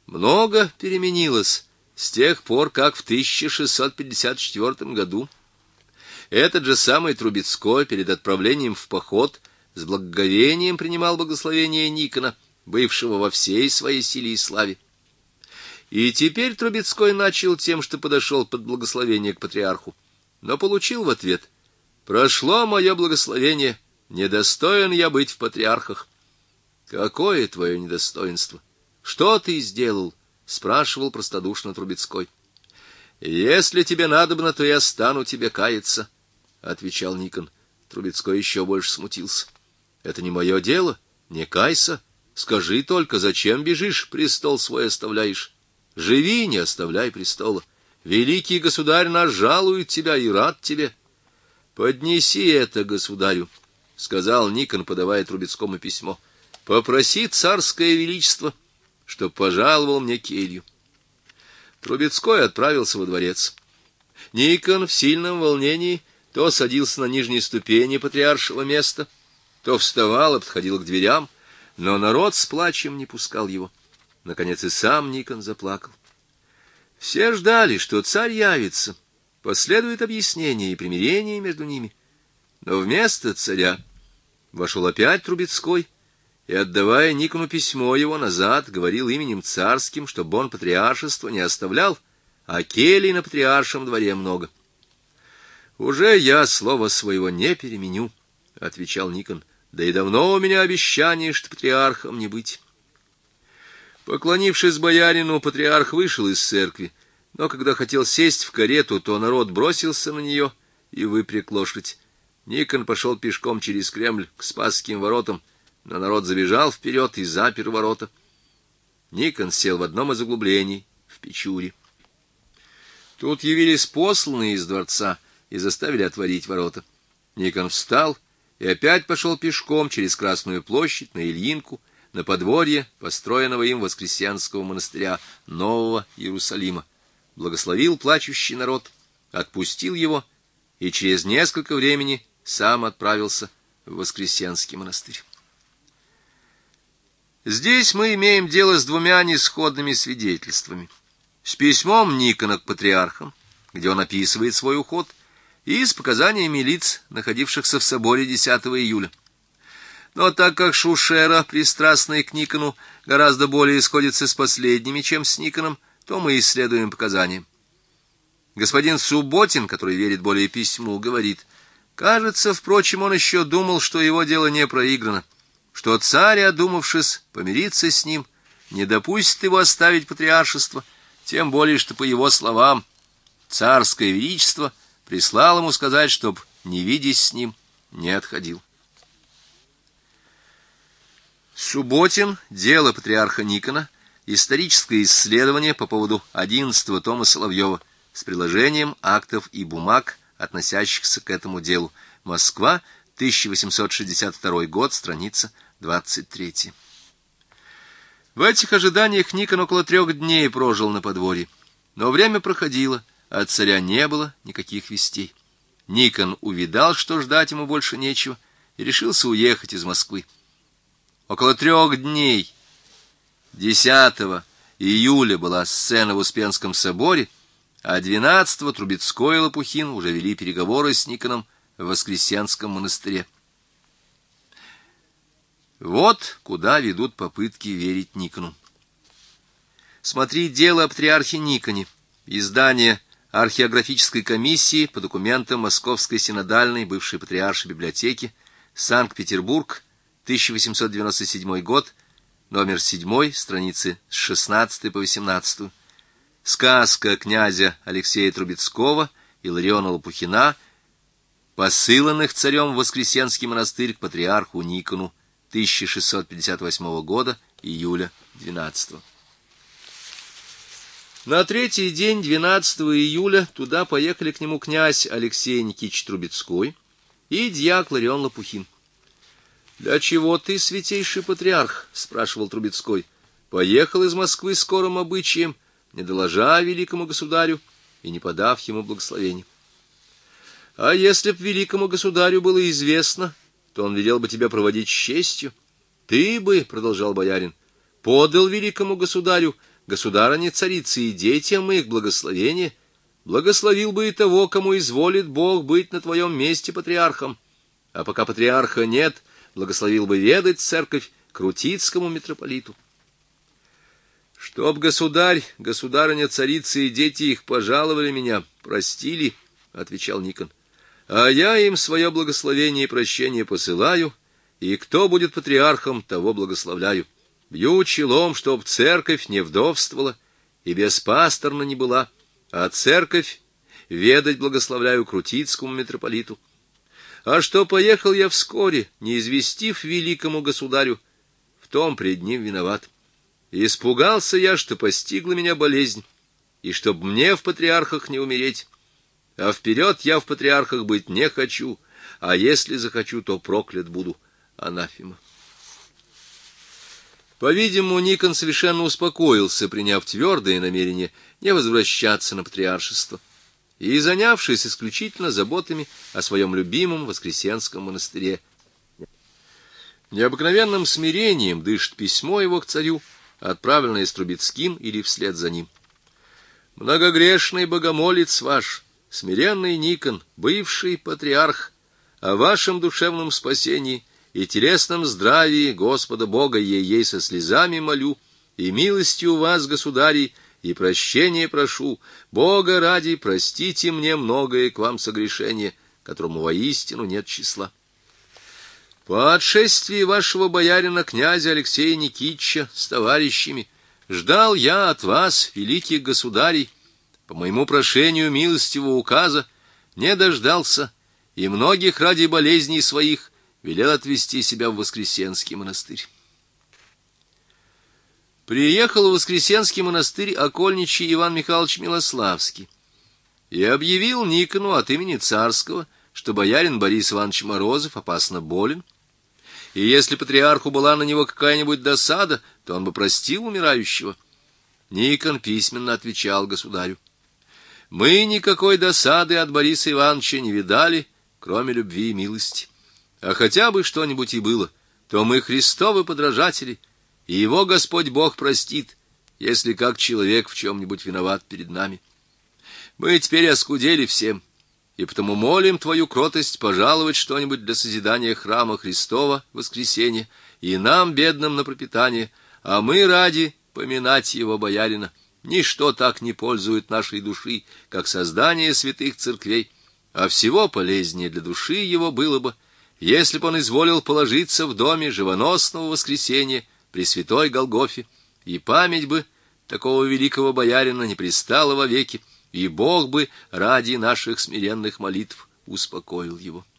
Много переменилось с тех пор, как в 1654 году этот же самый Трубецкой перед отправлением в поход с благоговением принимал благословение Никона, бывшего во всей своей силе и славе. И теперь Трубецкой начал тем, что подошел под благословение к патриарху, но получил в ответ: «Прошло мое благословение, недостоин я быть в патриархах». «Какое твое недостоинство? Что ты сделал?» — спрашивал простодушно Трубецкой. «Если тебе надобно, то я стану тебе каяться», — отвечал Никон. Трубецкой еще больше смутился. «Это не мое дело, не кайся. Скажи только, зачем бежишь, престол свой оставляешь? Живи, не оставляй престола. Великий государь наш жалует тебя и рад тебе». «Поднеси это государю», — сказал Никон, подавая Трубецкому письмо. «Попроси царское величество, чтоб пожаловал мне келью». Трубецкой отправился во дворец. Никон в сильном волнении то садился на нижней ступени патриаршего места, то вставал и подходил к дверям, но народ с плачем не пускал его. Наконец и сам Никон заплакал. Все ждали, что царь явится, последует объяснение и примирение между ними. Но вместо царя вошел опять Трубецкой и, отдавая Никону письмо его назад, говорил именем царским, чтобы он патриаршество не оставлял, а келий на патриаршем дворе много. «Уже я слова своего не переменю», — отвечал Никон, — «да и давно у меня обещание, что патриархом не быть». Поклонившись боярину, патриарх вышел из церкви, но когда хотел сесть в карету, то народ бросился на нее и выпряг лошадь. Никон пошел пешком через Кремль к Спасским воротам, но народ забежал вперед и запер ворота. Никон сел в одном из углублений в Печуре. Тут явились посланные из дворца и заставили отворить ворота. Никон встал и опять пошел пешком через Красную площадь на Ильинку, на подворье построенного им Воскресенского монастыря Нового Иерусалима, благословил плачущий народ, отпустил его и через несколько времени сам отправился в Воскресенский монастырь. Здесь мы имеем дело с двумя несходными свидетельствами: с письмом Никона к патриархам, где он описывает свой уход, и с показаниями лиц, находившихся в соборе 10 июля. Но так как Шушера, пристрастный к Никону, гораздо более сходится с последними, чем с Никоном, то мы исследуем показания. Господин Субботин, который верит более письму, говорит: «Кажется, впрочем, он еще думал, что его дело не проиграно, что царь, одумавшись помириться с ним, не допустит его оставить патриаршество, тем более, что, по его словам, царское величество прислал ему сказать, чтоб, не видясь с ним, не отходил». Субботин. Дело патриарха Никона. Историческое исследование по поводу 11-го тома Соловьева с приложением актов и бумаг, относящихся к этому делу. Москва, 1862 год, страница 23. В этих ожиданиях Никон около 3 дней прожил на подворье. Но время проходило, а от царя не было никаких вестей. Никон увидал, что ждать ему больше нечего, и решился уехать из Москвы. Около 3 дней 10 июля была сцена в Успенском соборе, а 12-го Трубецкой и Лопухин уже вели переговоры с Никоном в Воскресенском монастыре. Вот куда ведут попытки верить Никону. Смотри дело о патриархе Никоне, издание археографической комиссии по документам Московской синодальной бывшей патриаршей библиотеки, Санкт-Петербург, 1897 год, номер 7, страницы с 16 по 18. Сказка князя Алексея Трубецкого и Лариона Лопухина, посыланных царем в Воскресенский монастырь к патриарху Никону, 1658 года, июля 12. На 3-й день 12 июля туда поехали к нему князь Алексей Никитич Трубецкой и дьяк Ларион Лопухин. «Для чего ты, святейший патриарх?» — спрашивал Трубецкой. «Поехал из Москвы скорым обычаем, не доложа великому государю и не подав ему благословения. А если б великому государю было известно, то он велел бы тебя проводить с честью. Ты бы, — продолжал боярин, — подал великому государю государыне царицы и детям их благословение, благословил бы и того, кому изволит Бог быть на твоем месте патриархом, а пока патриарха нет, благословил бы ведать церковь крутицкому митрополиту. Чтоб государь, государыня царицы и дети их пожаловали меня, простили, — отвечал Никон, — а я им свое благословение и прощение посылаю, и кто будет патриархом, того благословляю. Бью челом, чтоб церковь не вдовствовала и беспасторна не была, а церковь ведать благословляю крутицкому митрополиту. А что поехал я вскоре, не известив великому государю, в том пред ним виноват. Испугался я, что постигла меня болезнь, и чтоб мне в патриархах не умереть. А вперед я в патриархах быть не хочу, а если захочу, то проклят буду. Анафема. По-видимому, Никон совершенно успокоился, приняв твердое намерение не возвращаться на патриаршество, и занявшись исключительно заботами о своем любимом Воскресенском монастыре. Необыкновенным смирением дышит письмо его к царю, отправленное с Трубецким или вслед за ним. «Многогрешный богомолец ваш, смиренный Никон, бывший патриарх, о вашем душевном спасении и телесном здравии Господа Бога ей со слезами молю, и милостью вас, государей, и прощения прошу, Бога ради, простите мне многое к вам согрешение, которому воистину нет числа. По отшествии вашего боярина князя Алексея Никитича с товарищами ждал я от вас, великих государей, по моему прошению милостивого указа, не дождался, и многих ради болезней своих велел отвести себя в Воскресенский монастырь. Приехал в Воскресенский монастырь окольничий Иван Михайлович Милославский и объявил Никону от имени царского, что боярин Борис Иванович Морозов опасно болен, и если патриарху была на него какая-нибудь досада, то он бы простил умирающего. Никон письменно отвечал государю: «Мы никакой досады от Бориса Ивановича не видали, кроме любви и милости. А хотя бы что-нибудь и было, то мы Христовы подражатели, и его Господь Бог простит, если как человек в чем-нибудь виноват перед нами. Мы теперь оскудели всем, и потому молим твою кротость пожаловать что-нибудь для созидания храма Христова воскресенья и нам, бедным, на пропитание, а мы ради поминать его боярина. Ничто так не пользует нашей души, как создание святых церквей, а всего полезнее для души его было бы, если бы он изволил положиться в доме живоносного воскресенья при святой Голгофе, и память бы такого великого боярина не пристала вовеки, и Бог бы ради наших смиренных молитв успокоил его».